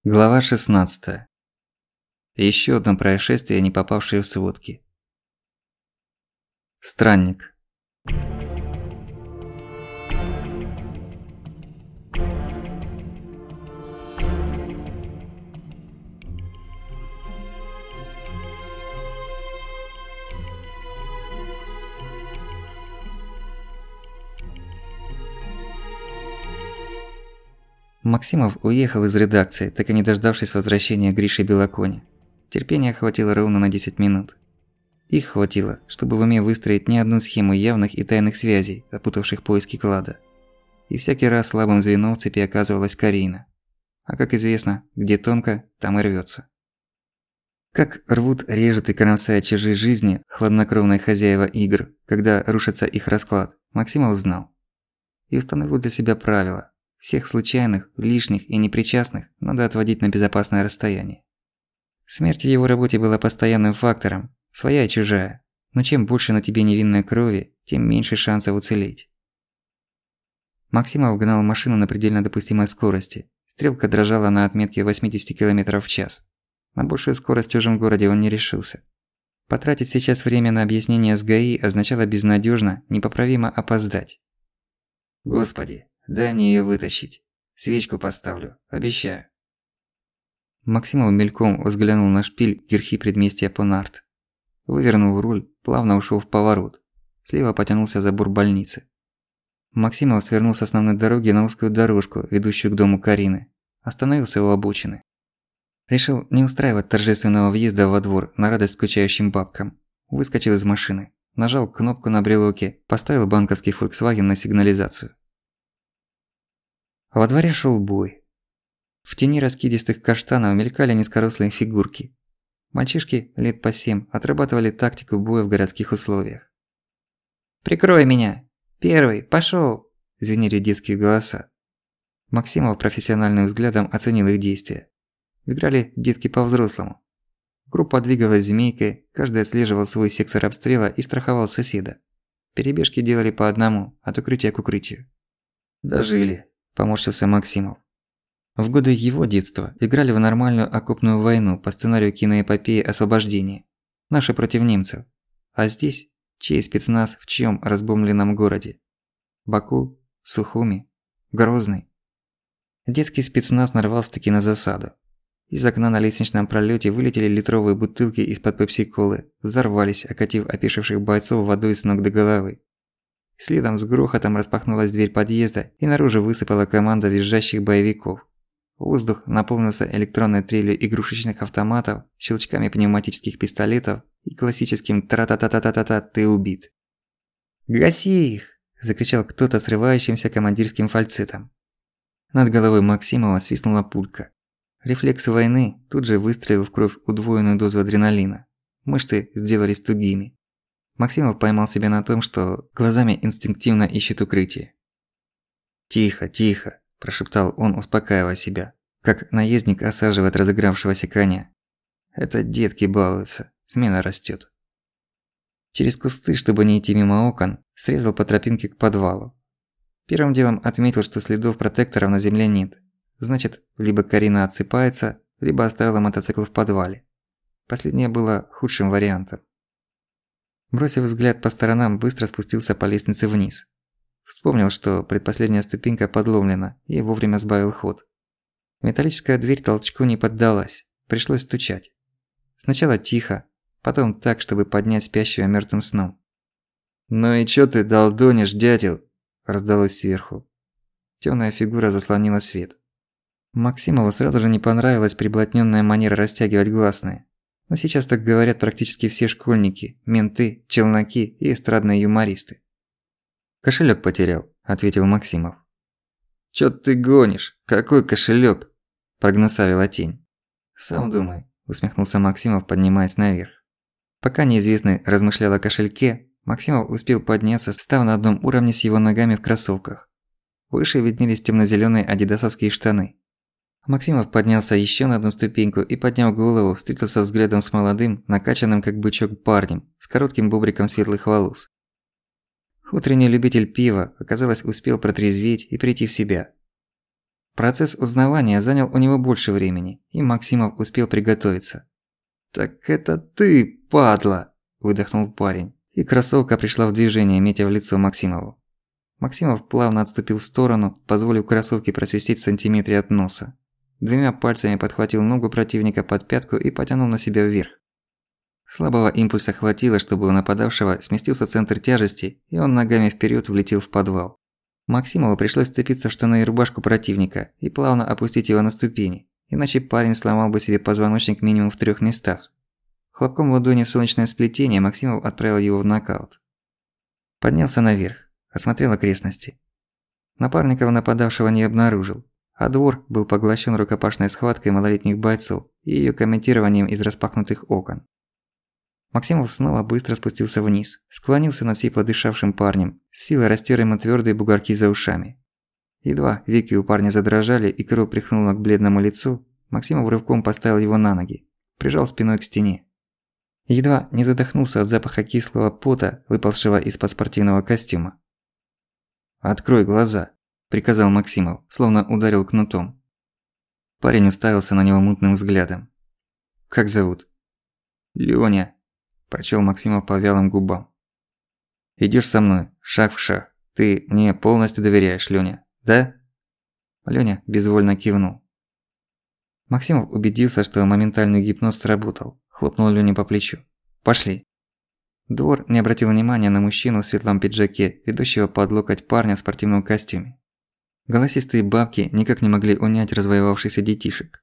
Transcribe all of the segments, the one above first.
Глава 16. Ещё одно происшествие, не попавшее в сводки. Странник. Максимов уехал из редакции, так и не дождавшись возвращения Гриши Белокони. Терпения хватило ровно на 10 минут. Их хватило, чтобы в уме выстроить не одну схему явных и тайных связей, опутавших поиски клада. И всякий раз слабым звеном в цепи оказывалась Карина. А как известно, где тонко, там и рвётся. Как рвут, режут и кромсают чужие жизни хладнокровные хозяева игр, когда рушится их расклад, Максимов знал. И установил для себя правило. Всех случайных, лишних и непричастных надо отводить на безопасное расстояние. Смерть в его работе была постоянным фактором, своя и чужая, но чем больше на тебе невинной крови, тем меньше шансов уцелеть. Максимов гнал машину на предельно допустимой скорости, стрелка дрожала на отметке 80 км в час. На большую скорость в чужом городе он не решился. Потратить сейчас время на объяснение с ГАИ означало безнадёжно, непоправимо опоздать. «Господи, дай мне её вытащить. Свечку поставлю, обещаю». Максимов мельком взглянул на шпиль кирхи предместья Понарт. Вывернул руль, плавно ушёл в поворот. Слева потянулся забор больницы. Максимов свернул с основной дороги на узкую дорожку, ведущую к дому Карины. Остановился у обочины. Решил не устраивать торжественного въезда во двор на радость скучающим бабкам. Выскочил из машины, нажал кнопку на брелоке, поставил банковский Volkswagen на сигнализацию. Во дворе шёл бой. В тени раскидистых каштанов мелькали низкорослые фигурки. Мальчишки лет по 7 отрабатывали тактику боя в городских условиях. «Прикрой меня! Первый! Пошёл!» – звенели детские голоса. Максимов профессиональным взглядом оценил их действия. Играли детки по-взрослому. Группа двигалась змейкой, каждый отслеживал свой сектор обстрела и страховал соседа. Перебежки делали по одному, от укрытия к укрытию. «Дожили!» – поморщился Максимов. В годы его детства играли в нормальную окопную войну по сценарию киноэпопеи «Освобождение». Наши против немцев. А здесь чей спецназ в чьём разбомбленном городе? Баку? Сухуми? Грозный? Детский спецназ нарвался-таки на засаду. Из окна на лестничном пролёте вылетели литровые бутылки из-под пепси-колы, взорвались, окатив опешивших бойцов водой с ног до головы. Следом с грохотом распахнулась дверь подъезда, и наружу высыпала команда визжащих боевиков. Воздух наполнился электронной трелью игрушечных автоматов, щелчками пневматических пистолетов и классическим «тра-та-та-та-та-та, ты убит». «Гаси их!» – закричал кто-то срывающимся командирским фальцетом. Над головой Максимова свистнула пулька. Рефлекс войны тут же выстрелил в кровь удвоенную дозу адреналина. Мышцы сделались тугими. Максимов поймал себя на том, что глазами инстинктивно ищет укрытие. «Тихо, тихо!» – прошептал он, успокаивая себя, как наездник осаживает разыгравшегося коня. «Это детки балуются, смена растёт». Через кусты, чтобы не идти мимо окон, срезал по тропинке к подвалу. Первым делом отметил, что следов протекторов на земле нет. Значит, либо Карина отсыпается, либо оставила мотоцикл в подвале. Последнее было худшим вариантом. Бросив взгляд по сторонам, быстро спустился по лестнице вниз. Вспомнил, что предпоследняя ступенька подломлена, и вовремя сбавил ход. Металлическая дверь толчку не поддалась, пришлось стучать. Сначала тихо, потом так, чтобы поднять спящего мёртвым сном. «Ну и чё ты долдонишь, дятел?» – раздалось сверху. Тёмная фигура заслонила свет. Максимову сразу же не понравилась приблотнённая манера растягивать гласные. Но сейчас так говорят практически все школьники, менты, челноки и эстрадные юмористы. «Кошелёк потерял», – ответил Максимов. «Чё ты гонишь? Какой кошелёк?» – прогнусавила тень. «Сам думай», – усмехнулся Максимов, поднимаясь наверх. Пока неизвестный размышлял о кошельке, Максимов успел подняться, став на одном уровне с его ногами в кроссовках. Выше виднелись темно-зелёные адидасовские штаны. Максимов поднялся ещё на одну ступеньку и, подняв голову, встретился взглядом с молодым, накачанным как бычок парнем, с коротким бобриком светлых волос. Утренний любитель пива, оказалось, успел протрезветь и прийти в себя. Процесс узнавания занял у него больше времени, и Максимов успел приготовиться. «Так это ты, падла!» – выдохнул парень, и кроссовка пришла в движение, метя в лицо Максимову. Максимов плавно отступил в сторону, позволив кроссовке просвистеть в сантиметре от носа. Двумя пальцами подхватил ногу противника под пятку и потянул на себя вверх. Слабого импульса хватило, чтобы у нападавшего сместился центр тяжести, и он ногами вперед влетел в подвал. Максимову пришлось вцепиться в штаны и рубашку противника и плавно опустить его на ступени, иначе парень сломал бы себе позвоночник минимум в 3 местах. Хлопком ладони в солнечное сплетение Максимов отправил его в нокаут. Поднялся наверх, осмотрел окрестности. Напарников нападавшего не обнаружил, а двор был поглощен рукопашной схваткой малолетних бойцов и ее комментированием из распахнутых окон. Максимов снова быстро спустился вниз, склонился над сипло дышавшим парнем, с силой растер ему твёрдые бугорки за ушами. Едва веки у парня задрожали и кровь прихнула к бледному лицу, Максимов рывком поставил его на ноги, прижал спиной к стене. Едва не задохнулся от запаха кислого пота, выползшего из-под спортивного костюма. «Открой глаза», – приказал Максимов, словно ударил кнутом. Парень уставился на него мутным взглядом. «Как зовут?» «Лёня», – прочёл Максимов по вялым губам. «Идёшь со мной, шаг в шаг. Ты мне полностью доверяешь, Лёня, да?» Лёня безвольно кивнул. Максимов убедился, что моментальный гипноз сработал, хлопнул Лёне по плечу. «Пошли». Двор не обратил внимания на мужчину в светлом пиджаке, ведущего под локоть парня в спортивном костюме. Голосистые бабки никак не могли унять развоевавшихся детишек.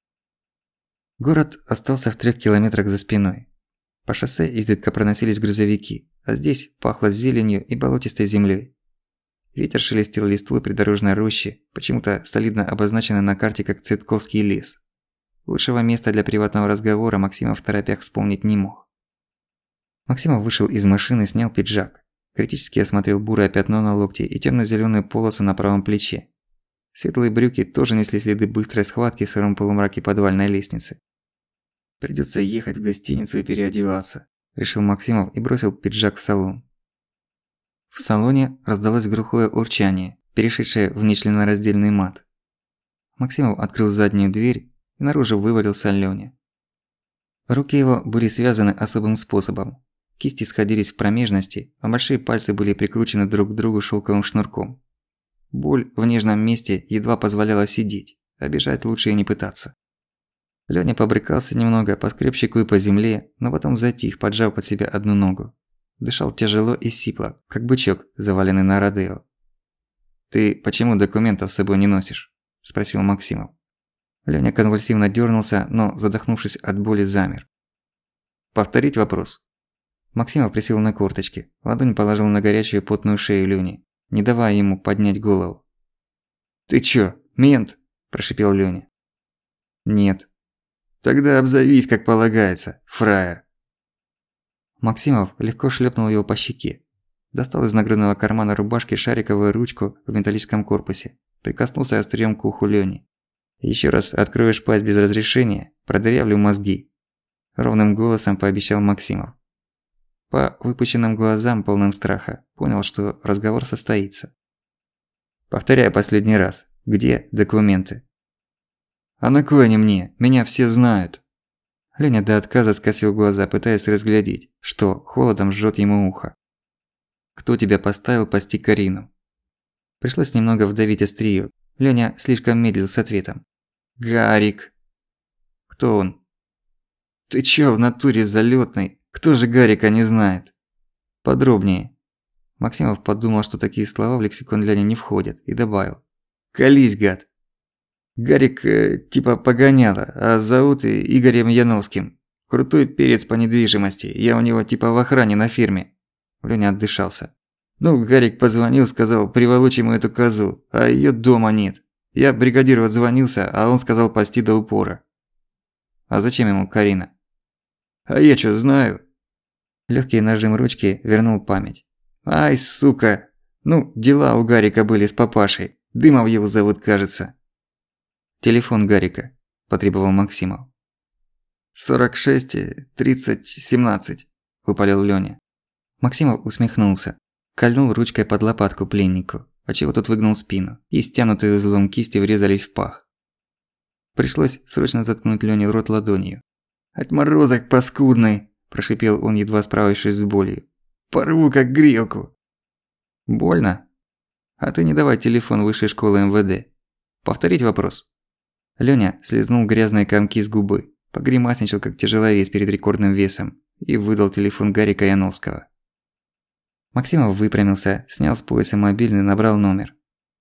Город остался в 3 километрах за спиной. По шоссе изредка проносились грузовики, а здесь пахло зеленью и болотистой землей. Ветер шелестел листвой придорожной рощи, почему-то солидно обозначенной на карте как Цветковский лес. Лучшего места для приватного разговора Максимов в торопях вспомнить не мог. Максимов вышел из машины, снял пиджак. Критически осмотрел бурое пятно на локте и тёмно-зелёную полосу на правом плече. Светлые брюки тоже несли следы быстрой схватки в сыром полумраке подвальной лестницы. «Придётся ехать в гостиницу и переодеваться», – решил Максимов и бросил пиджак в салон. В салоне раздалось глухое урчание, перешедшее в нечленораздельный мат. Максимов открыл заднюю дверь, и наружу вывалился Лёня. Руки его были связаны особым способом. Кисти сходились в промежности, а большие пальцы были прикручены друг к другу шелковым шнурком. Боль в нежном месте едва позволяла сидеть, а бежать лучше и не пытаться. Лёня побрыкался немного, поскреб щекой по земле, но потом затих, поджав под себя одну ногу. Дышал тяжело и сипло, как бычок, заваленный на родео. «Ты почему документов с собой не носишь?» – спросил Максимов. Лёня конвульсивно дёрнулся, но, задохнувшись от боли, замер. «Повторить вопрос?» Максимов присел на корточки, ладонь положил на горячую потную шею Лёни, не давая ему поднять голову. «Ты чё, мент?» – прошипел Лёня. «Нет». «Тогда обзовись, как полагается, фраер». Максимов легко шлепнул его по щеке. Достал из нагрудного кармана рубашки шариковую ручку в металлическом корпусе. Прикоснулся острием к уху Лёни. «Ещё раз откроешь пасть без разрешения, продырявлю мозги», – ровным голосом пообещал Максимов. По выпученным глазам, полным страха, понял, что разговор состоится. «Повторяю последний раз. Где документы?» «А на кой они мне? Меня все знают». Лёня до отказа скосил глаза, пытаясь разглядеть, что холодом жжёт ему ухо. «Кто тебя поставил пасти Карину?» Пришлось немного вдавить острию. Лёня слишком медлил с ответом. «Гарик». «Кто он?» «Ты чё в натуре залётный? Кто же Гарика не знает?» «Подробнее». Максимов подумал, что такие слова в лексикон Лёни не входят, и добавил. «Колись, гад». «Гарик типа погоняла, а зовут Игорем Яновским. Крутой перец по недвижимости, я у него типа в охране на фирме». Лёня отдышался. «Ну, Гарик позвонил, сказал, приволочь ему эту козу, а её дома нет. Я бригадиру отзвонился, а он сказал пасти до упора». «А зачем ему Карина?» «А я чё знаю?» Лёгкий нажим ручки вернул память. «Ай, сука! Ну, дела у Гарика были с папашей. Дымов его зовут, кажется». «Телефон Гарика», – потребовал Максимов. 46 30 17, – выпалил Лёня. Максимов усмехнулся, кольнул ручкой под лопатку пленнику. отчего тот выгнул спину, и стянутые узлом кисти врезались в пах. Пришлось срочно заткнуть Лёне рот ладонью. «Отморозок паскудный!» – прошипел он, едва справившись с болью. «Порву как грелку!» «Больно? А ты не давай телефон высшей школы МВД. Повторить вопрос?» Лёня слизнул грязные комки с губы, погремасничал как тяжеловес перед рекордным весом и выдал телефон Гарика Яновского. Максимов выпрямился, снял с пояса мобильный, набрал номер.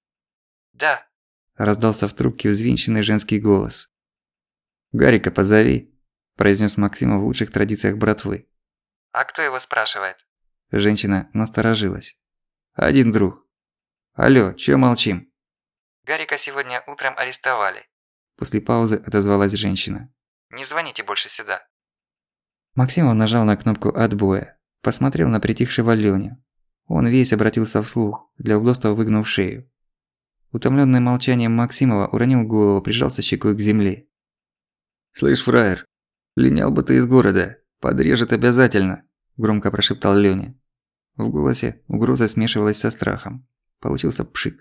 «Да», – раздался в трубке взвинченный женский голос. «Гарика позови», – произнес Максимов в лучших традициях братвы. «А кто его спрашивает?» Женщина насторожилась. «Один друг». «Алло, чё молчим?» «Гарика сегодня утром арестовали», – после паузы отозвалась женщина. «Не звоните больше сюда». Максимов нажал на кнопку отбоя. Посмотрел на притихшего Лёню. Он весь обратился вслух, для удобства выгнув шею. Утомлённый молчанием Максимова уронил голову, прижался щекой к земле. «Слышь, фраер, линял бы ты из города, подрежет обязательно», – громко прошептал Лёня. В голосе угроза смешивалась со страхом. Получился пшик.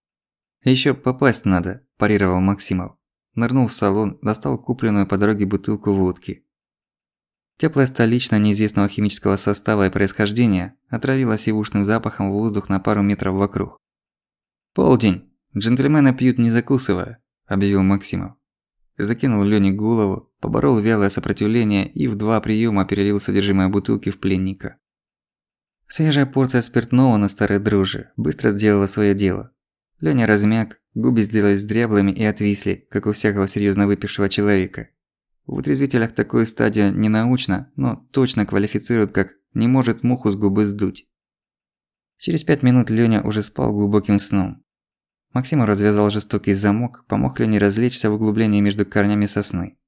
«Ещё попасть надо», – парировал Максимов. Нырнул в салон, достал купленную по дороге бутылку водки. Теплая столичная неизвестного химического состава и происхождения отравила сивушным запахом воздух на пару метров вокруг. «Полдень. Джентльмены пьют не закусывая», – объявил Максимов. Закинул Лёне голову, поборол вялое сопротивление и в 2 приёма перелил содержимое бутылки в пленника. Свежая порция спиртного на старой друже быстро сделала своё дело. Лёня размяк, губы сделались дряблыми и отвисли, как у всякого серьёзно выпившего человека. В вытрезвителях такую стадию не научно, но точно квалифицируют как «не может муху с губы сдуть». Через 5 минут Лёня уже спал глубоким сном. Максимов развязал жестокий замок, помог Лёне развлечься в углублении между корнями сосны.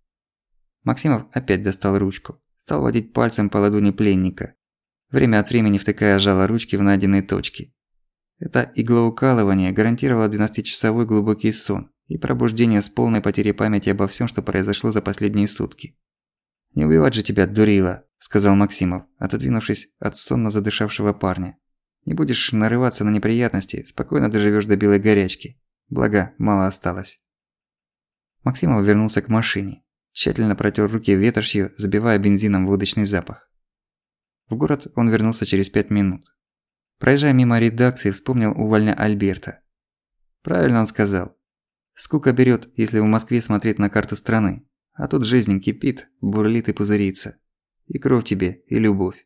Максимов опять достал ручку, стал водить пальцем по ладони пленника, время от времени втыкая жало ручки в найденные точки. Это иглоукалывание гарантировало 12-часовой глубокий сон и пробуждение с полной потерей памяти обо всем, что произошло за последние сутки. «Не убивать же тебя, дурила», – сказал Максимов, отодвинувшись от сонно задышавшего парня. «Не будешь нарываться на неприятности, спокойно доживёшь до белой горячки. Благо, мало осталось». Максимов вернулся к машине, тщательно протер руки ветошью, забивая бензином водочный запах. В город он вернулся через 5 минут. Проезжая мимо редакции, вспомнил увольня Альберта. Правильно он сказал. Скука берёт, если в Москве смотреть на карту страны. А тут жизнь кипит, бурлит и пузырится. И кровь тебе, и любовь.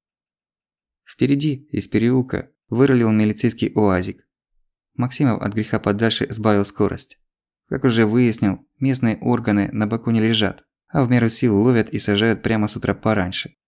Впереди, из переулка, вырулил милицейский уазик. Максимов от греха подальше сбавил скорость. Как уже выяснил, местные органы на боку не лежат, а в меру сил ловят и сажают прямо с утра пораньше.